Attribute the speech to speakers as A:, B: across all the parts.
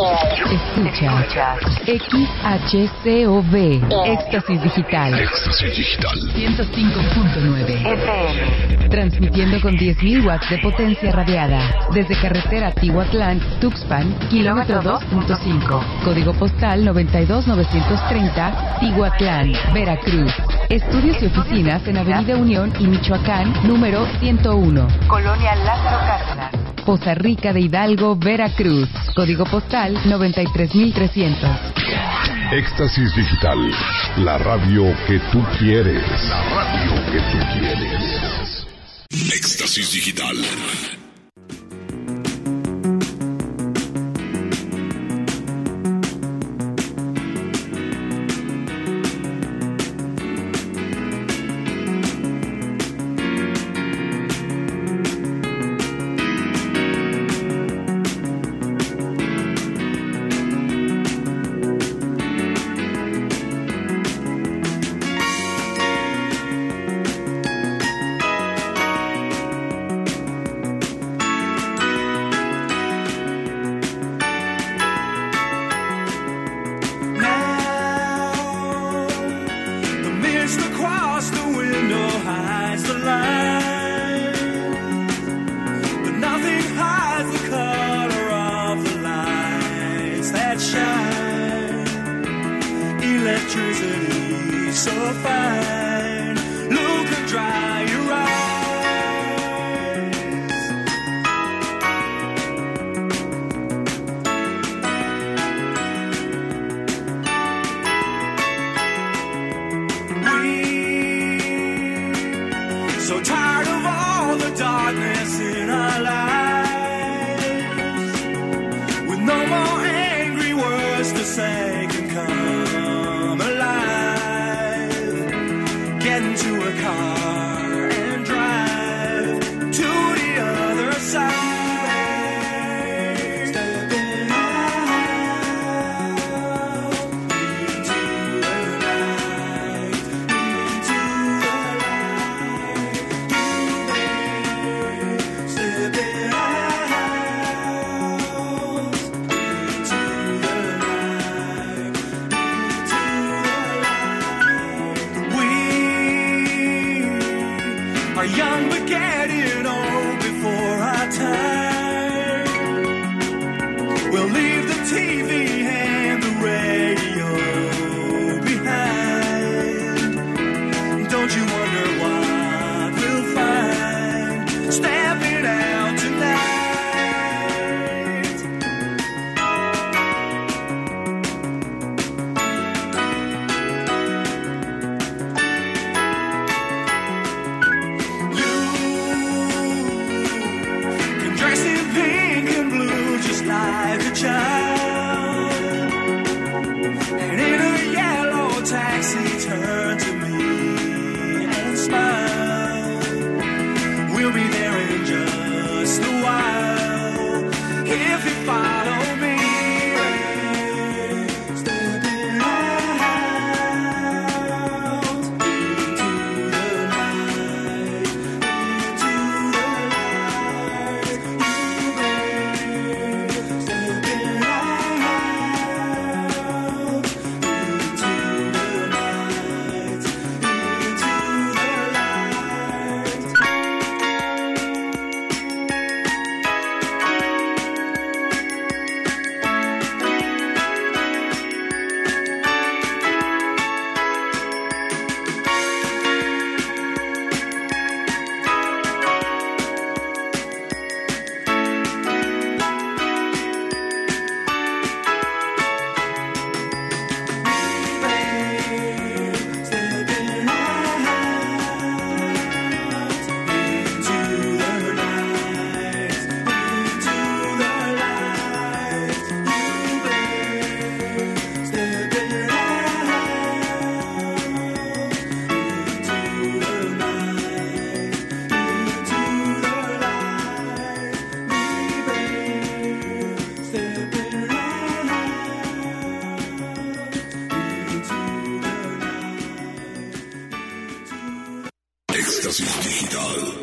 A: Escucha XHCOV, Éxtasis Digital.
B: Éxtasis Digital.
A: 105.9 FM. Transmitiendo con 10.000 watts de potencia radiada. Desde carretera Tihuatlán, Tuxpan, kilómetro 2.5. Código postal 92930, Tihuatlán, Veracruz. Estudios y oficinas en Avenida Unión y Michoacán, número 101. Colonia Lázaro Cárdenas. Poza Rica de Hidalgo, Veracruz. Código postal 93300.
B: Éxtasis Digital. La radio que tú quieres. La radio que tú quieres. Éxtasis Digital. Éxtasis Digital.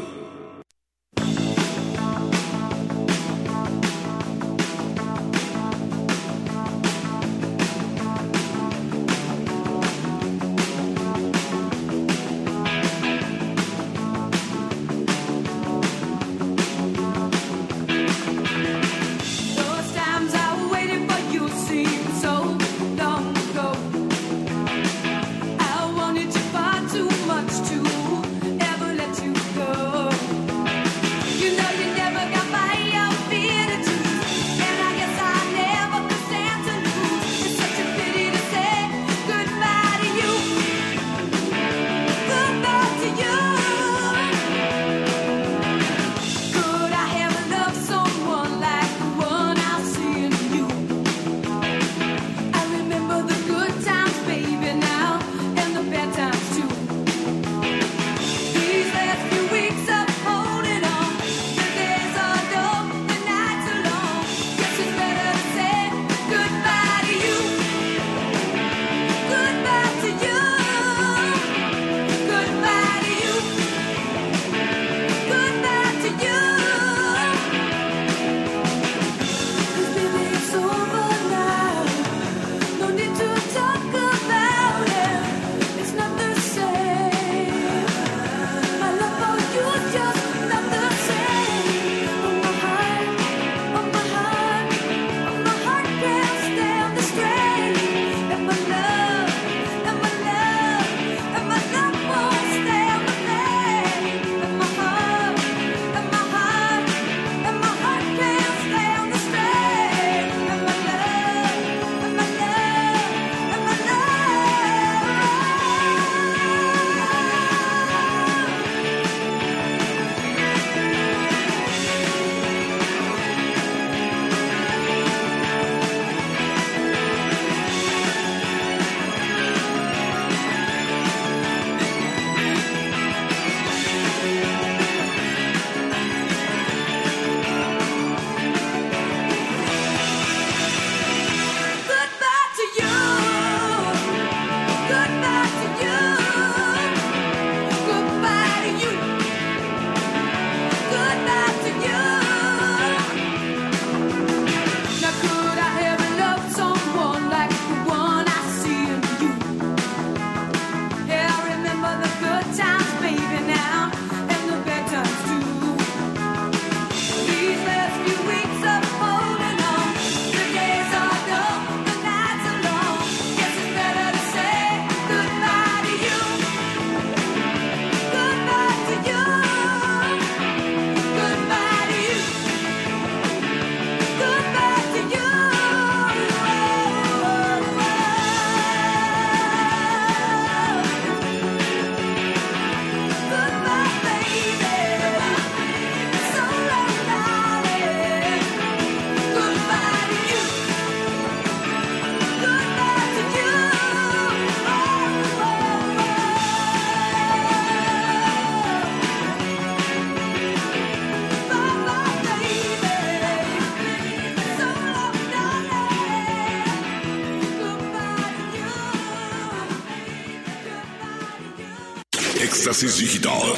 B: Éxtasis Digital.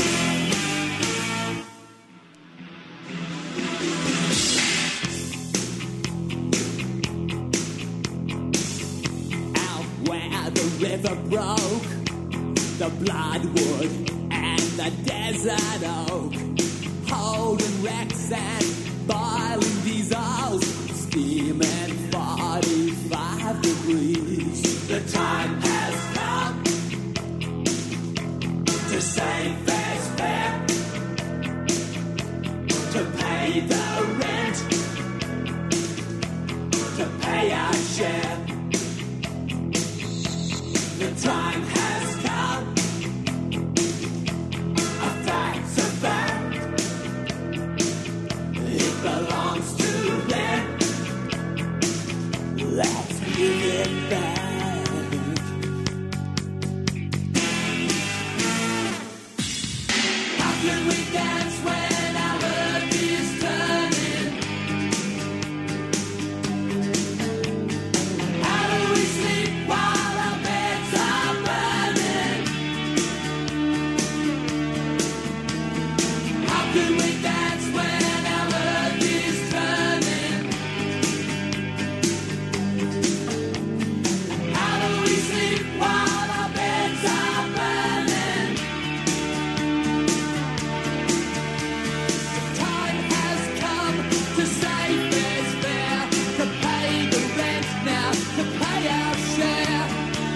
C: River broke, the bloodwood and the desert oak, holding wrecks and boiling diesels, steaming 45 degrees. The time has come to save fair's fair, to pay the rent, to pay our share. The time has come, a fact's a fact, it belongs to them, let's give it back. How can we dance when our earth is turning? How do we sleep while our beds are burning? How can we dance when our earth is turning? How do we sleep while our beds are burning? The time has come to save fair's fair, to pay the rent now, to pay our share.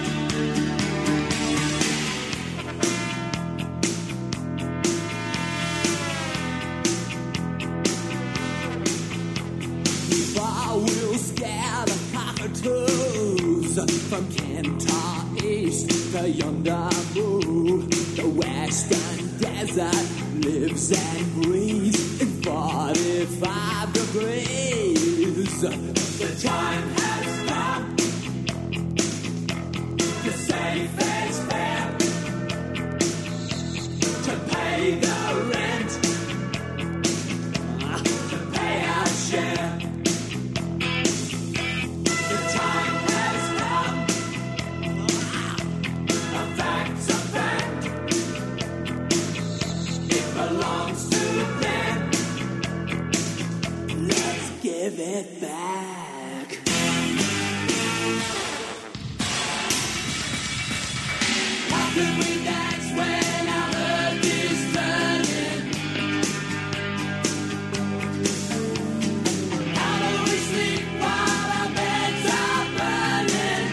C: Bar will scare the cockatoos from Kentar East to yonder move. The western desert lives and breathes in 45 degrees. The time has come to save fair's fair, to pay the rent, to pay our share. The time has come, a fact's a fact, it belongs to them, let's give it back. How can we dance when our earth is turning? How do we sleep while our beds are burning?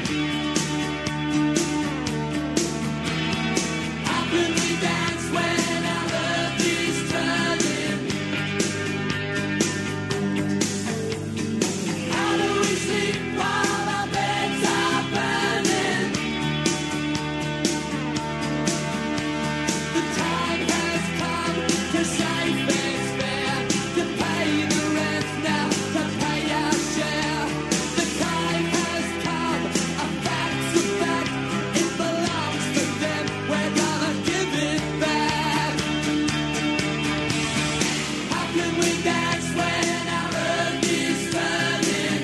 C: How can we dance when our earth is turning? How do we sleep while our beds are burning? The time has come to save fair's fair, to pay the rent now, to pay our share. The time has come, a fact's a fact, it belongs to them, we're gonna give it back. How can we dance when our earth is turning?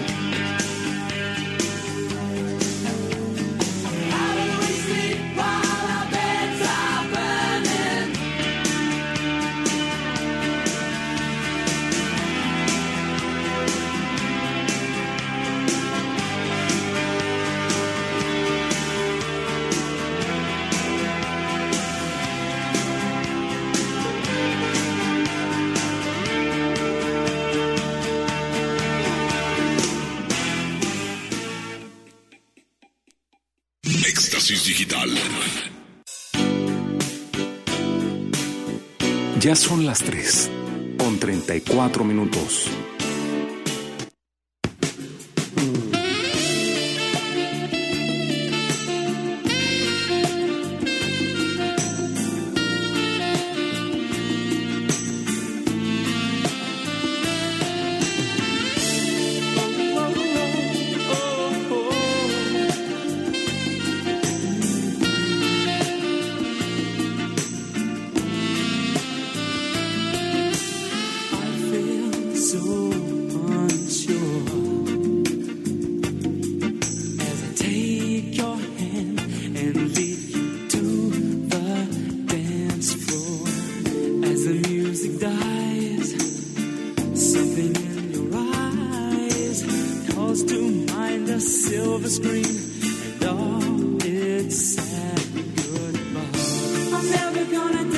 C: How do we sleep while our beds are burning?
B: Éxtasis Digital.
D: Ya son las 3, con 34 minutos.
C: So to mind a silver screen and all its sad goodbye. I'm never gonna